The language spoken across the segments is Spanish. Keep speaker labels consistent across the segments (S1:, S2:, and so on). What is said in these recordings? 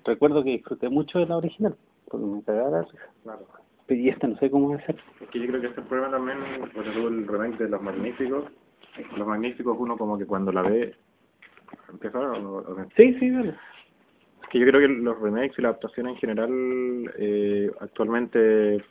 S1: recuerdo que disfruté mucho de la original, porque me cagaba la risa.
S2: Claro.
S1: Y esta no sé cómo va a ser.
S2: Es que yo creo que este es el problema también, porque tuvo el remake de Los Magníficos. Los Magníficos, uno como que cuando la ve, empieza a...
S1: Sí, sí, dale.
S2: Es que yo creo que los remakes y la adaptación en general actualmente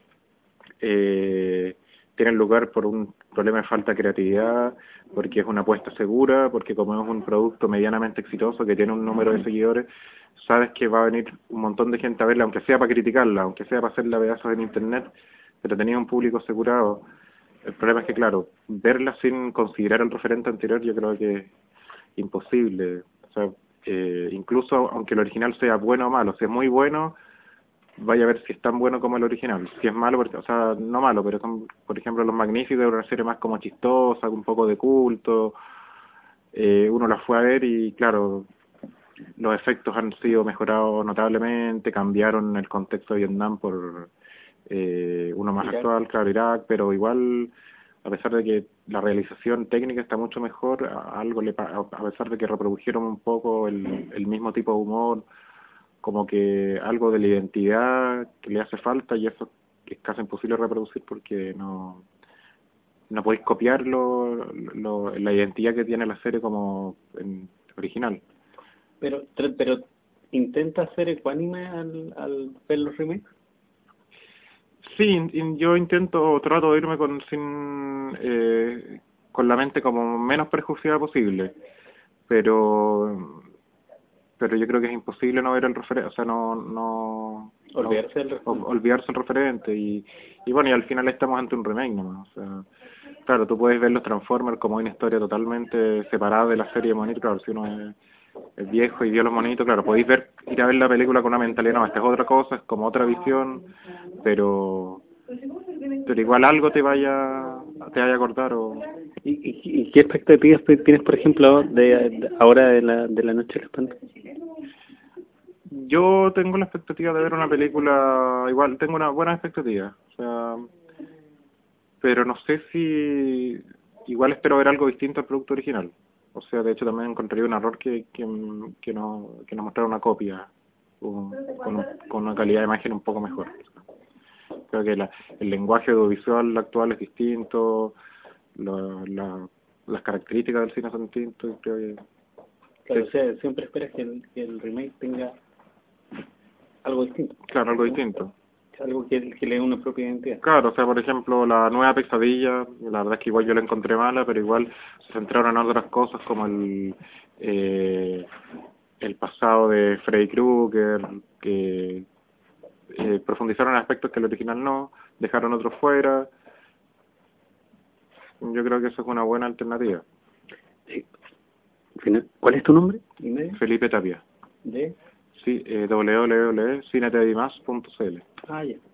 S2: tienen lugar por un problema de falta de creatividad, porque es una apuesta segura, porque como es un producto medianamente exitoso que tiene un número de seguidores, sabes que va a venir un montón de gente a verla, aunque sea para criticarla, aunque sea para hacerla pedazos en internet, pero tenía un público asegurado. El problema es que, claro, verla sin considerar el referente anterior yo creo que es imposible. O sea, incluso aunque el original sea bueno o malo, si es muy bueno, vaya a ver si es tan bueno como el original. Si es malo, o sea, no malo, pero son, por ejemplo, Los Magníficos, una serie más como chistosa, un poco de culto. Uno la fue a ver y, claro, los efectos han sido mejorados notablemente, cambiaron el contexto de Vietnam por uno más
S1: Irak.
S2: actual, claro, Irak, pero igual, a pesar de que la realización técnica está mucho mejor, a pesar de que reprodujeron un poco el mismo tipo de humor, como que algo de la identidad que le hace falta y eso es casi imposible reproducir porque no podéis copiar la identidad que tiene la serie como en original.
S1: Pero intenta ser ecuánime al ver los remakes.
S2: Sí, yo intento, trato de irme con la mente como menos prejuiciada posible, pero pero yo creo que es imposible no ver el referente, o sea,
S1: Olvidarse del referente.
S2: olvidarse el referente y bueno, y al final estamos ante un remake nomás, o sea, claro, tú puedes ver los Transformers como una historia totalmente separada de la serie de monitos, claro, si uno es viejo y vio los monitos, claro, podéis ir a ver la película con una mentalidad, no, esta es otra cosa, es como otra visión, pero pero igual algo te vaya a acordar o...
S1: ¿Y qué expectativas tienes, por ejemplo, de ahora de la Noche del Espanto?
S2: Yo tengo la expectativa de ver una película, igual tengo una buena expectativa, o sea, pero no sé si igual espero ver algo distinto al producto original. O sea, de hecho también encontraría un error que nos mostrara una copia con una calidad de imagen un poco mejor. Creo que el lenguaje audiovisual actual es distinto, las características del cine son distintas, creo que...
S1: Claro, o sea, siempre esperas que el remake tenga algo distinto.
S2: Claro, algo distinto.
S1: Algo que le dé una propia identidad.
S2: Claro, o sea, por ejemplo, la nueva Pesadilla, la verdad es que igual yo la encontré mala, pero igual se centraron en otras cosas como el pasado de Freddy Krueger, que profundizaron en aspectos que el original no, dejaron otros fuera. Yo creo que eso es una buena alternativa.
S1: Sí. ¿Cuál es tu nombre?
S2: Felipe Tapia.
S1: ¿De?
S2: Sí, www.cinetedimas.cl.
S1: Ah, ya.